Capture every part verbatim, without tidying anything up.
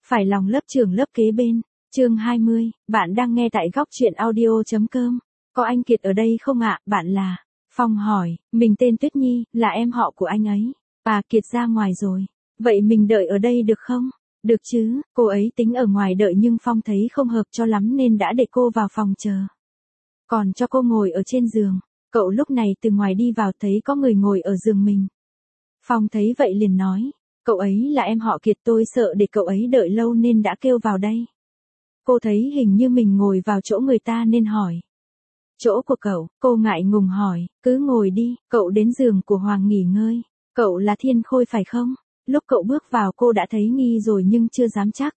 Phải lòng lớp trưởng lớp kế bên. Chương hai mươi, bạn đang nghe tại góc truyện audio chấm com. Có anh Kiệt ở đây không ạ? Bạn là? Phong hỏi, mình tên Tuyết Nhi, là em họ của anh ấy. À, Kiệt ra ngoài rồi. Vậy mình đợi ở đây được không? Được chứ, cô ấy tính ở ngoài đợi nhưng Phong thấy không hợp cho lắm nên đã để cô vào phòng chờ. Còn cho cô ngồi ở trên giường. Cậu lúc này từ ngoài đi vào thấy có người ngồi ở giường mình. Phong thấy vậy liền nói, cậu ấy là em họ Kiệt, tôi sợ để cậu ấy đợi lâu nên đã kêu vào đây. Cô thấy hình như mình ngồi vào chỗ người ta nên hỏi. Chỗ của cậu, cô ngại ngùng hỏi, cứ ngồi đi, cậu đến giường của Hoàng nghỉ ngơi. Cậu là Thiên Khôi phải không? Lúc cậu bước vào cô đã thấy nghi rồi nhưng chưa dám chắc.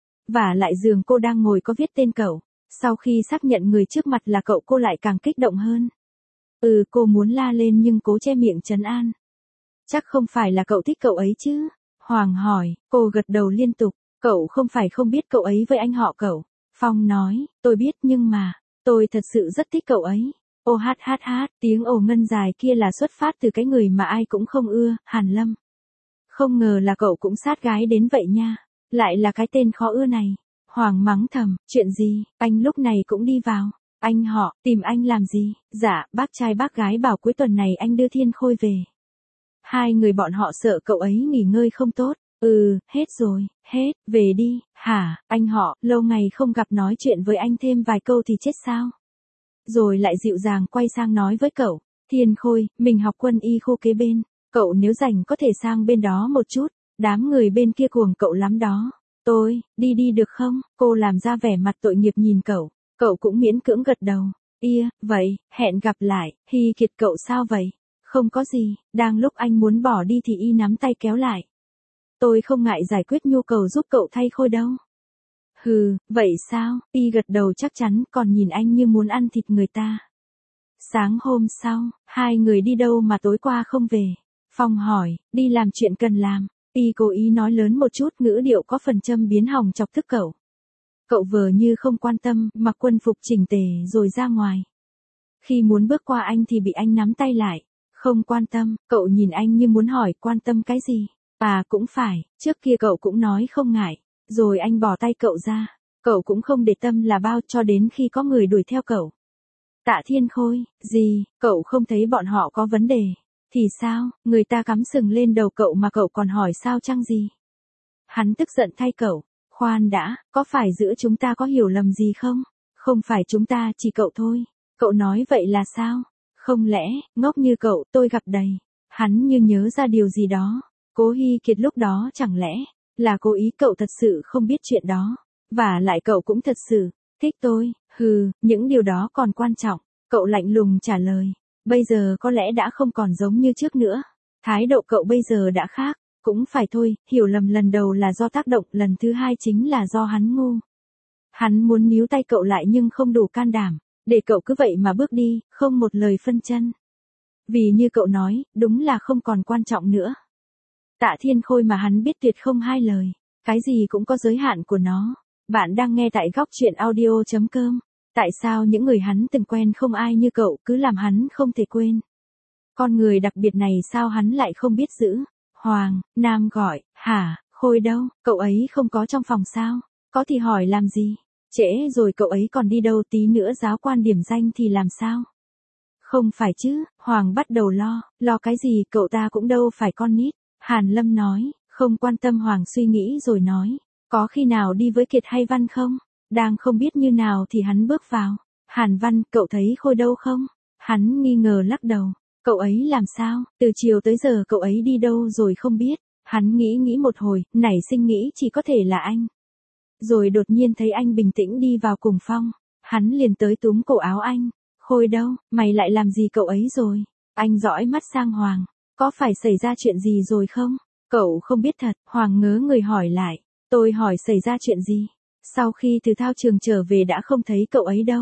Và lại giường cô đang ngồi có viết tên cậu. Sau khi xác nhận người trước mặt là cậu cô lại càng kích động hơn. Ừ, cô muốn la lên nhưng cố che miệng trấn an. Chắc không phải là cậu thích cậu ấy chứ? Hoàng hỏi, cô gật đầu liên tục. Cậu không phải không biết cậu ấy với anh họ cậu. Phong nói, tôi biết nhưng mà, tôi thật sự rất thích cậu ấy. Ô hát hát hát, tiếng ồ ngân dài kia là xuất phát từ cái người mà ai cũng không ưa, Hàn Lâm. Không ngờ là cậu cũng sát gái đến vậy nha. Lại là cái tên khó ưa này. Hoàng mắng thầm, chuyện gì, anh lúc này cũng đi vào. Anh họ, tìm anh làm gì? Dạ, bác trai bác gái bảo cuối tuần này anh đưa Thiên Khôi về. Hai người bọn họ sợ cậu ấy nghỉ ngơi không tốt. Ừ, hết rồi, hết, về đi. Hả, anh họ, lâu ngày không gặp nói chuyện với anh thêm vài câu thì chết sao? Rồi lại dịu dàng quay sang nói với cậu, Thiên Khôi, mình học quân y khu kế bên. Cậu nếu rảnh có thể sang bên đó một chút. Đám người bên kia cuồng cậu lắm đó. Tôi, đi đi được không? Cô làm ra vẻ mặt tội nghiệp nhìn cậu. Cậu cũng miễn cưỡng gật đầu. Ia, vậy, hẹn gặp lại. Hi Kiệt, cậu sao vậy? Không có gì, đang lúc anh muốn bỏ đi thì y nắm tay kéo lại. Tôi không ngại giải quyết nhu cầu giúp cậu thay khôi đâu. Hừ, vậy sao? Y gật đầu chắc chắn, còn nhìn anh như muốn ăn thịt người ta. Sáng hôm sau, hai người đi đâu mà tối qua không về? Phong hỏi, đi làm chuyện cần làm. Y cố ý nói lớn một chút, ngữ điệu có phần châm biếm hỏng chọc tức cậu. Cậu vờ như không quan tâm, mặc quân phục chỉnh tề rồi ra ngoài. Khi muốn bước qua anh thì bị anh nắm tay lại. Không quan tâm, cậu nhìn anh như muốn hỏi quan tâm cái gì. À cũng phải, trước kia cậu cũng nói không ngại. Rồi anh bỏ tay cậu ra. Cậu cũng không để tâm là bao cho đến khi có người đuổi theo cậu. Tạ Thiên Khôi, gì, cậu không thấy bọn họ có vấn đề. Thì sao, người ta cắm sừng lên đầu cậu mà cậu còn hỏi sao chăng gì. Hắn tức giận thay cậu. Khoan đã, có phải giữa chúng ta có hiểu lầm gì không? Không phải chúng ta, chỉ cậu thôi. Cậu nói vậy là sao? Không lẽ, ngốc như cậu, tôi gặp đầy. Hắn như nhớ ra điều gì đó. Cố Hi Kiệt lúc đó chẳng lẽ, là cố ý cậu thật sự không biết chuyện đó. Và lại cậu cũng thật sự, thích tôi, hừ, những điều đó còn quan trọng. Cậu lạnh lùng trả lời. Bây giờ có lẽ đã không còn giống như trước nữa. Thái độ cậu bây giờ đã khác. Cũng phải thôi, hiểu lầm lần đầu là do tác động, lần thứ hai chính là do hắn ngu. Hắn muốn níu tay cậu lại nhưng không đủ can đảm. Để cậu cứ vậy mà bước đi, không một lời phân chân. Vì như cậu nói, đúng là không còn quan trọng nữa. Tạ Thiên Khôi mà hắn biết tuyệt không hai lời. Cái gì cũng có giới hạn của nó. Bạn đang nghe tại góc truyện audio chấm com. Tại sao những người hắn từng quen không ai như cậu cứ làm hắn không thể quên. Con người đặc biệt này sao hắn lại không biết giữ. Hoàng, Nam gọi, hả, Khôi đâu, cậu ấy không có trong phòng sao? Có thì hỏi làm gì? Trễ rồi cậu ấy còn đi đâu, tí nữa giáo quan điểm danh thì làm sao? Không phải chứ, Hoàng bắt đầu lo, lo cái gì, cậu ta cũng đâu phải con nít. Hàn Lâm nói, không quan tâm. Hoàng suy nghĩ rồi nói, có khi nào đi với Kiệt hay Văn không? Đang không biết như nào thì hắn bước vào. Hàn Văn, cậu thấy Khôi đâu không? Hắn nghi ngờ lắc đầu. Cậu ấy làm sao, từ chiều tới giờ cậu ấy đi đâu rồi không biết. Hắn nghĩ nghĩ một hồi, nảy sinh nghĩ chỉ có thể là anh. Rồi đột nhiên thấy anh bình tĩnh đi vào cùng Phong. Hắn liền tới túm cổ áo anh. Khôi đâu, mày lại làm gì cậu ấy rồi? Anh dõi mắt sang Hoàng. Có phải xảy ra chuyện gì rồi không? Cậu không biết thật. Hoàng ngớ người hỏi lại. Tôi hỏi xảy ra chuyện gì? Sau khi từ thao trường trở về đã không thấy cậu ấy đâu.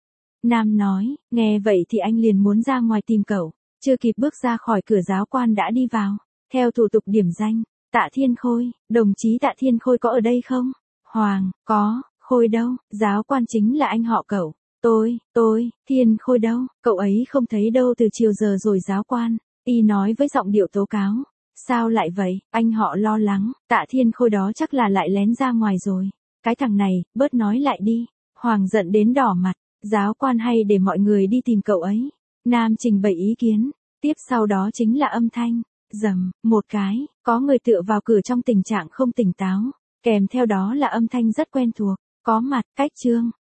Nam nói, nghe vậy thì anh liền muốn ra ngoài tìm cậu. Chưa kịp bước ra khỏi cửa giáo quan đã đi vào. Theo thủ tục điểm danh. Tạ Thiên Khôi, đồng chí Tạ Thiên Khôi có ở đây không? Hoàng, có. Khôi đâu? Giáo quan chính là anh họ cậu. Tôi, tôi, Thiên Khôi đâu? Cậu ấy không thấy đâu từ chiều giờ rồi giáo quan. Y nói với giọng điệu tố cáo. Sao lại vậy, anh họ lo lắng, Tạ Thiên Khôi đó chắc là lại lén ra ngoài rồi. Cái thằng này, bớt nói lại đi. Hoàng giận đến đỏ mặt, giáo quan hay để mọi người đi tìm cậu ấy. Nam trình bày ý kiến, tiếp sau đó chính là âm thanh, rầm, một cái, có người tựa vào cửa trong tình trạng không tỉnh táo, kèm theo đó là âm thanh rất quen thuộc, có mặt, cách Trương.